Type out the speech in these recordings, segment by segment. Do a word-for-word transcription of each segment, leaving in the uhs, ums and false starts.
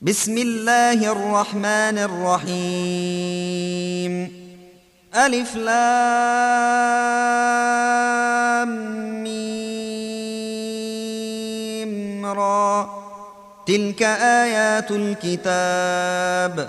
بسم الله الرحمن الرحيم. ألف لام ميم را. تلك آيات الكتاب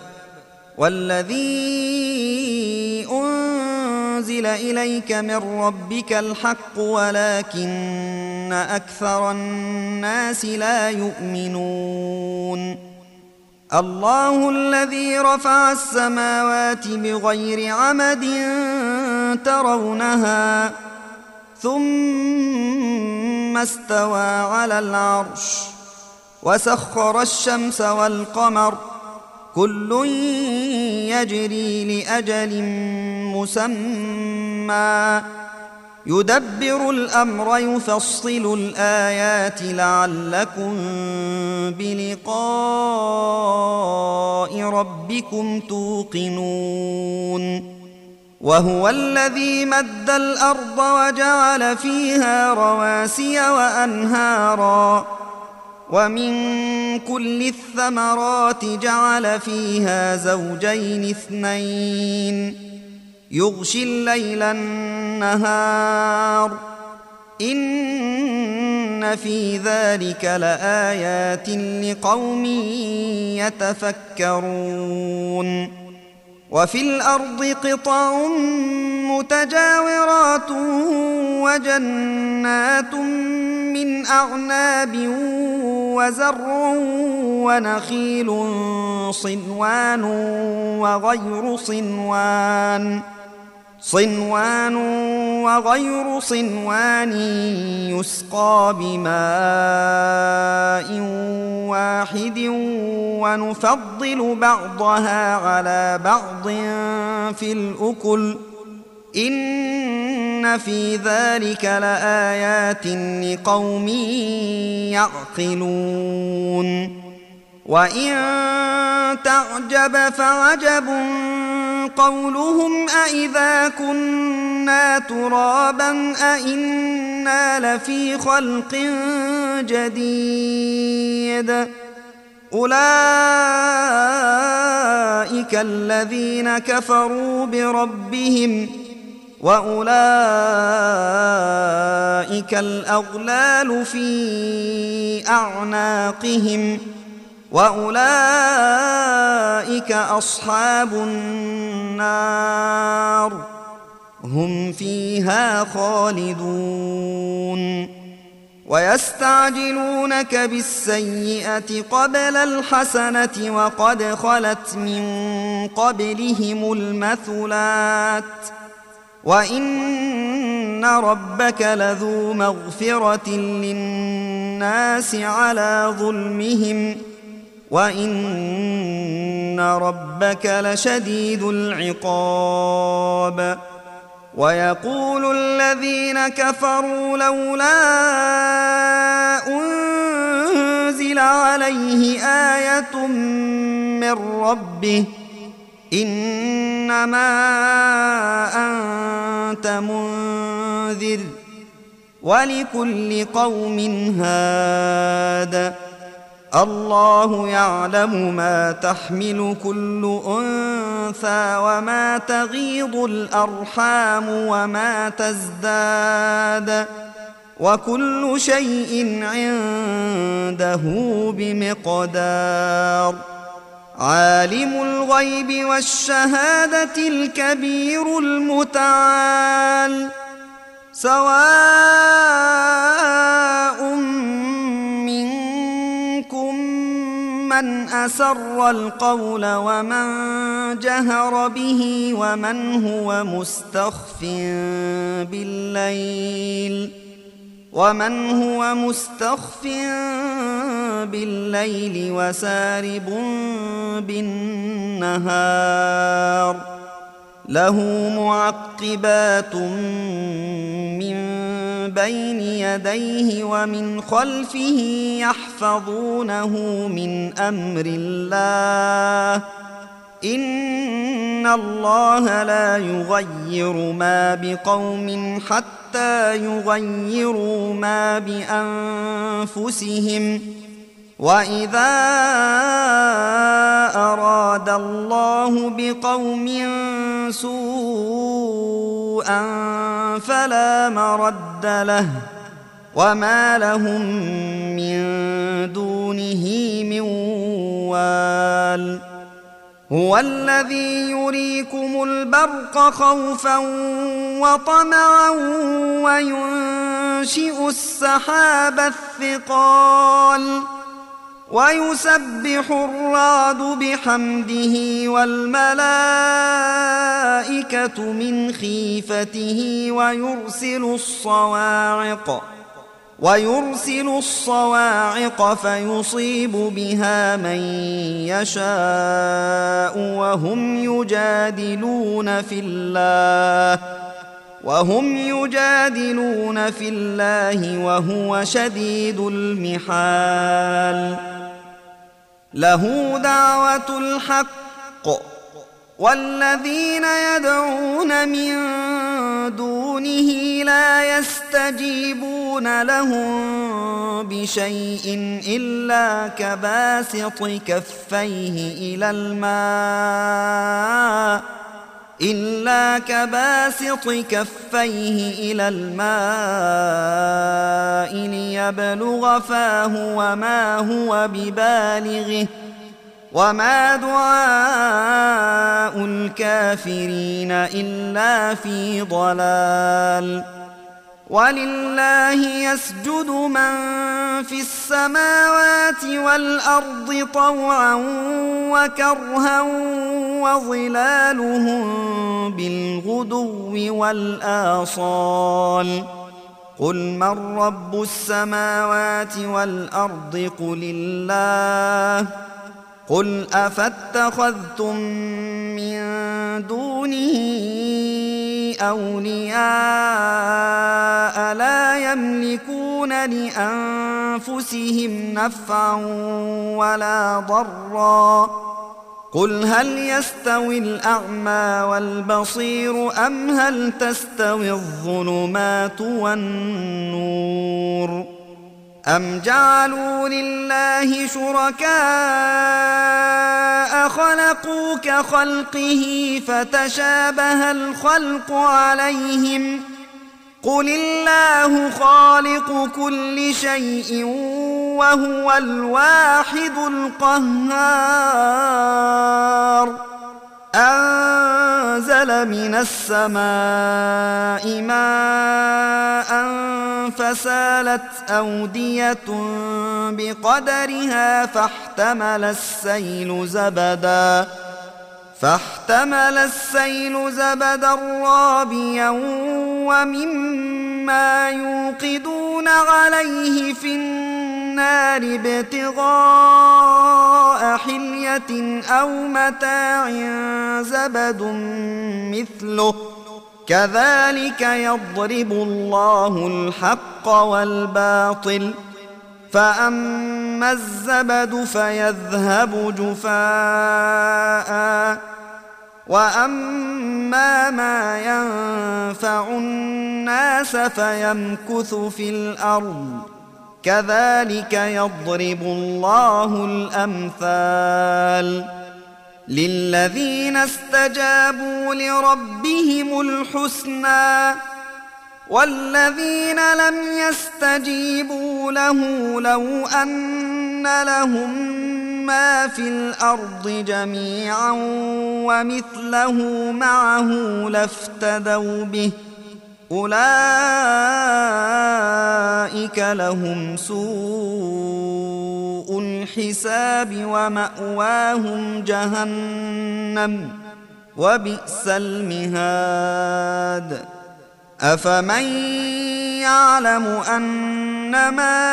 والذي أنزل إليك من ربك الحق ولكن أكثر الناس لا يؤمنون. الله الذي رفع السماوات بغير عمد ترونها ثم استوى على العرش وسخر الشمس والقمر كل يجري لأجل مسمى يدبر الأمر يفصل الآيات لعلكم بلقاء ربكم توقنون. وهو الذي مد الأرض وجعل فيها رواسي وأنهارا ومن كل الثمرات جعل فيها زوجين اثنين يغشي الليل النهار إن في ذلك لآيات لقوم يتفكرون. وفي الأرض قطع متجاورات وجنات من أعناب وزرع ونخيل صنوان وغير صنوان صنوان وغير صنوان يسقى بماء واحد ونفضل بعضها على بعض في الأكل إن في ذلك لآيات لقوم يعقلون. وإن تعجب فعجب قولهم أإذا كنا ترابا أإنا لفي خلق جديد أولئك الذين كفروا بربهم وأولئك الأغلال في أعناقهم وأولئك أصحاب النار هم فيها خالدون. ويستعجلونك بالسيئة قبل الحسنة وقد خلت من قبلهم المثلات وإن ربك لذو مغفرة للناس على ظلمهم وإن ربك لشديد العقاب. ويقول الذين كفروا لولا أنزل عليه آية من ربه إنما أنت منذر ولكل قوم هاد الله يعلم ما تحمل كل أنثى وما تغيض الأرحام وما تزداد وكل شيء عنده بمقدار. عالم الغيب والشهادة الكبير المتعال سواء منكم من أسر القول ومن جهر به ومن هو مستخف بالليل ومن هو مستخف بالليل وسارب بالنهار له معقبات من بين يديه ومن خلفه يحفظونه من أمر الله إن الله لا يغير ما بقوم حتى يغيروا ما بأنفسهم وإذا الله بقوم سوءا فلا مرد له وما لهم من دونه من وال هو الذي يريكم البرق خوفا وطمعا وينشئ السحاب الثقال ويسبح الرعد بحمده والملائكة من خيفته ويرسل الصواعق ويرسل الصواعق فيصيب بها من يشاء وهم يجادلون في الله وهم يجادلون في الله وهو شديد المحال له دعوة الحق والذين يدعون من دونه لا يستجيبون لهم بشيء إلا كباسط كفيه إلى الماء إلا كباسط كفيه إلى الماء ليبلغ فاه وما هو ببالغه وما دعاء الكافرين إلا في ضلال ولله يسجد من في السماوات والأرض طوعا وكرها وظلالهم بالغدو والآصال قل من رب السماوات والأرض قل الله قل أفاتخذتم من دونه أولياء لا يملكون لأنفسهم نفعا ولا ضرا قل هل يستوي الأعمى والبصير أم هل تستوي الظلمات والنور أم جعلوا لله شركاء خلقوا كخلقه فتشابه الخلق عليهم قل الله خالق كل شيء وهو الواحد القهار أنزل من السماء ماء فسالت أودية بقدرها فاحتمل السيل زبدا فاحتمل السيل زبدا رابيا ومما يوقدون عليه في النار ابتغاء حلية أو متاع زبد مثله كذلك يضرب الله الحق والباطل فأما الزبد فيذهب جفاء وأما ما ينفع الناس فيمكث في الأرض كذلك يضرب الله الأمثال للذين استجابوا لربهم الحسنى والذين لم يستجيبوا له لو أن لهم ما في الأرض جميعا ومثله معه لافتدوا به أولئك لهم سوء الحساب ومأواهم جهنم وبئس المهاد أفمن يعلم أنما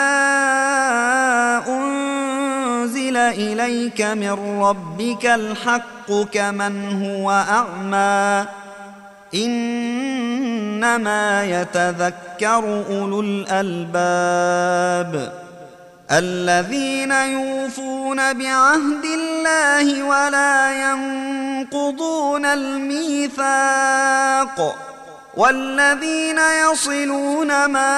أنزل إليك من ربك الحق كمن هو أعمى إنما يتذكر أولو الألباب الذين يوفون بعهد الله ولا ينقضون الميثاق والذين يصلون ما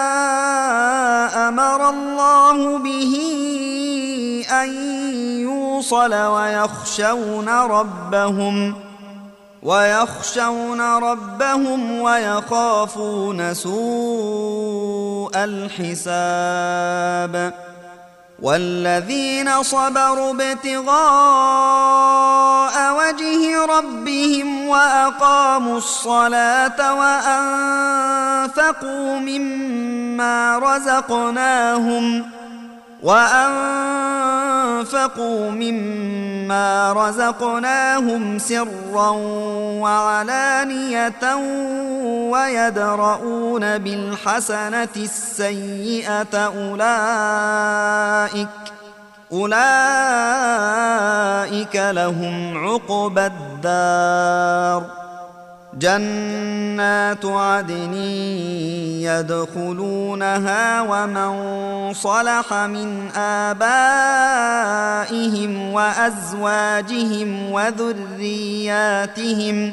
أمر الله به أن يوصل ويخشون ربهم ويخشون ربهم ويخافون سوء الحساب والذين صبروا ابتغاء وجه ربهم وأقاموا الصلاة وأنفقوا مما رزقناهم وأنفقوا مما رزقناهم سرا وعلانية ويدرؤون بالحسنة السيئة أولئك أولئك لهم عقبى الدار جنات عدن يدخلونها ومن صلح من آبائهم وأزواجهم وذرياتهم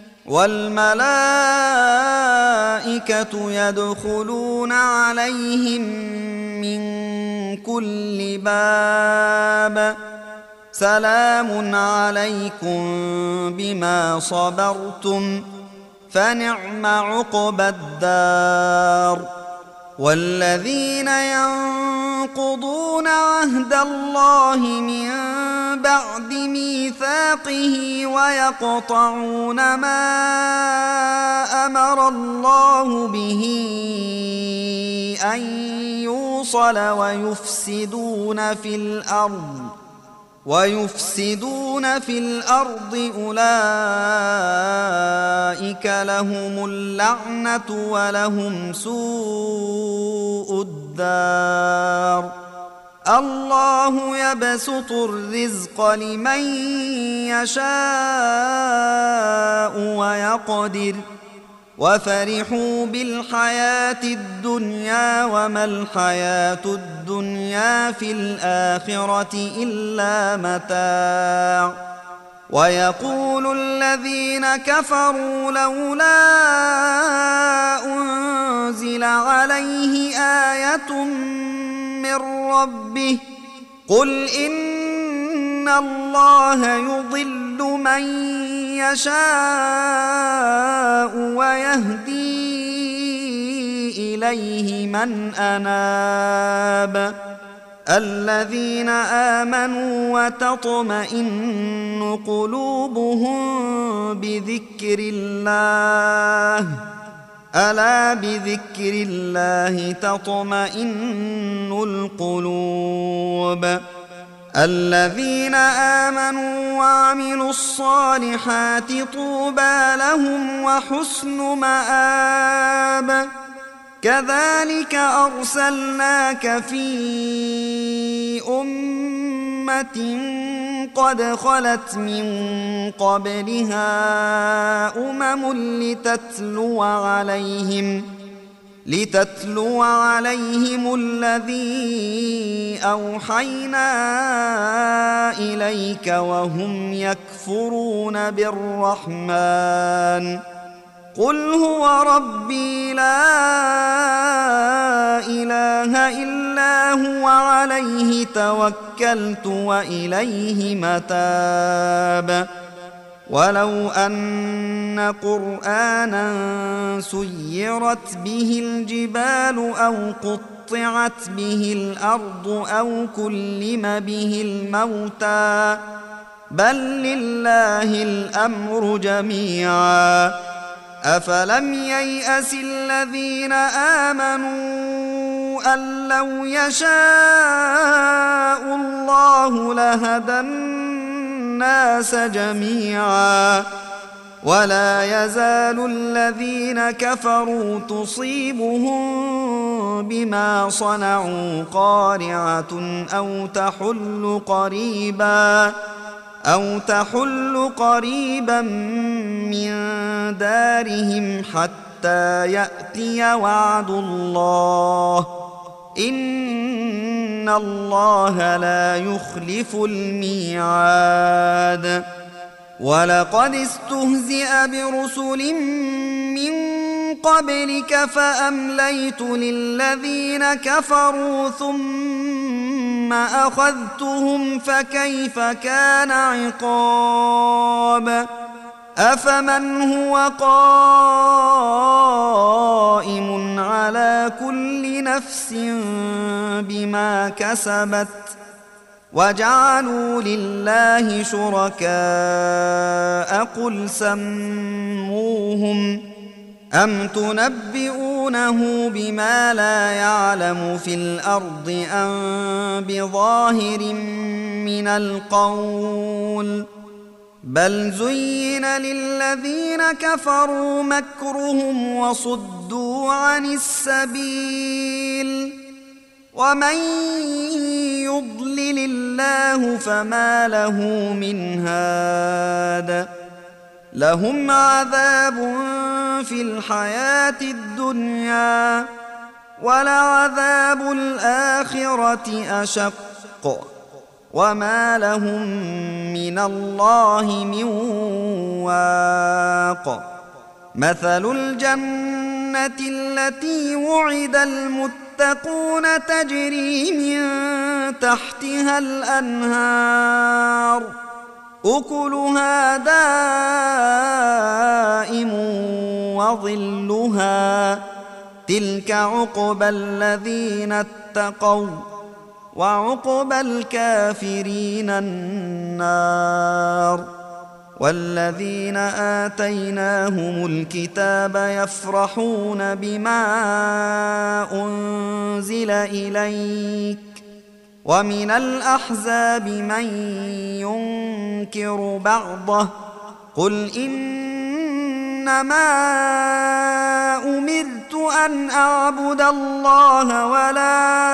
والملائكة يدخلون عليهم من كل باب سلام عليكم بما صبرتم فنعم عقبى الدار والذين ينقضون عهد الله من بعد ميثاقه ويقطعون ما أمر الله به أن يوصل ويفسدون في الأرض ويفسدون في الأرض أولئك لهم اللعنة ولهم سوء الدار الله يبسط الرزق لمن يشاء ويقدر وفرحوا بالحياة الدنيا وما الحياة الدنيا في الآخرة إلا متاع ويقول الذين كفروا لولا أنزل عليه آية من ربه قل إن الله يضل من يشاء ويهدي إليه من أناب الذين آمنوا وتطمئن قلوبهم بذكر الله ألا بذكر الله تطمئن القلوب الذين آمنوا وعملوا الصالحات طوبى لهم وحسن مآب كذلك أرسلناك في أمة قد خلت من قبلها أمم لتتلو عليهم لتتلو عليهم الذي أوحينا إليك وهم يكفرون بالرحمن قل هو ربي لا إله إلا هو عليه توكلت وإليه متاب ولو أن قرآنا سيرت به الجبال أو قطعت به الأرض أو كلم به الموتى بل لله الأمر جميعا أفلم ييأس الذين آمنوا أن لو يشاء الله لهدى الناس جميعا ولا يزال الذين كفروا تصيبهم بما صنعوا قارعة أو تحل قريبا أو تحل قريبا من دارهم حتى يأتي وعد الله إن الله لا يخلف الميعاد ولقد استهزئ برسل من قبلك فأمليت للذين كفروا ثم أخذتهم فكيف كان عقاب أفمن هو قائم على كل نفس بما كسبت وجعلوا لله شركاء قل سموهم أم تنبئونه بما لا يعلم في الأرض أم بظاهر من القول بل زين للذين كفروا مكرهم وصدوا عن السبيل ومن يضلل الله فما له من هاد لهم عذاب في الحياة الدنيا ولعذاب الآخرة أشق وما لهم من الله من واق مثل الجنة التي وعد المتقون تجري من تحتها الأنهار أكلها دائم وظلها تلك عقبى الذين اتقوا وعقبى الكافرين النار والذين آتيناهم الكتاب يفرحون بما أنزل إليك ومن الأحزاب من ينكر بعضه قل إنما أمرت أن أعبد الله ولا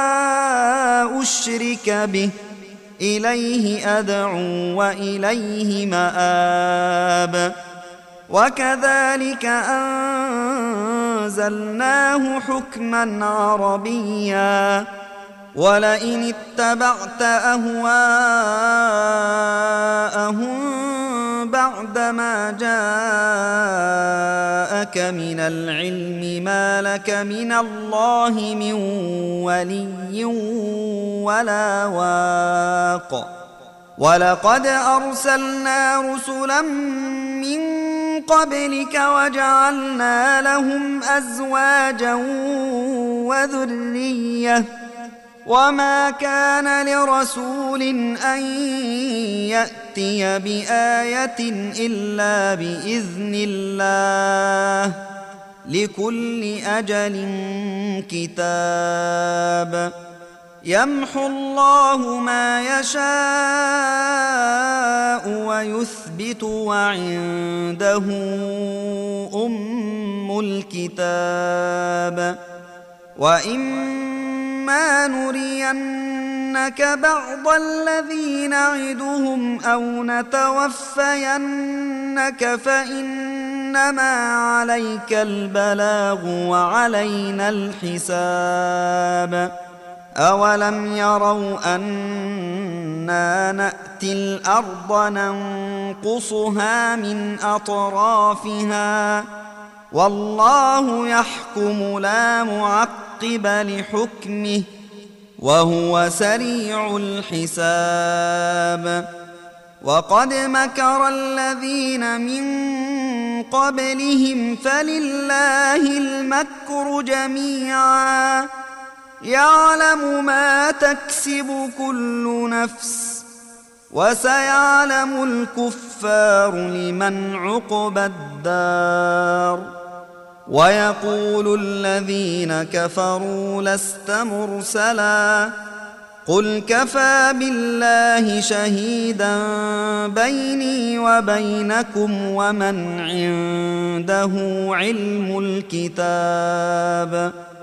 أشرك به إليه أدعو وإليه مآب وكذلك أنزلناه حكما عربيا ولئن اتبعت أهواءهم بعدما جاءك من العلم ما لك من الله من ولي ولا واق ولقد أرسلنا رسلا من قبلك وجعلنا لهم أزواجا وذرية وما كان لرسول أن يأتي بآية إلا بإذن الله لكل أجل كتاب يمحو الله ما يشاء ويثبت وعنده أم الكتاب وإما نرينك بعض الذي نعدهم أو نتوفينك فإنما عليك البلاغ وعلينا الحساب أولم يروا أنا نأتي الأرض ننقصها من أطرافها والله يحكم لا معقب لحكمه وهو سريع الحساب وقد مكر الذين من قبلهم فلله المكر جميعا يعلم ما تكسب كل نفس وسيعلم الكفار لمن عقبى الدار ويقول الذين كفروا لست مرسلا قل كفى بالله شهيدا بيني وبينكم ومن عنده علم الكتاب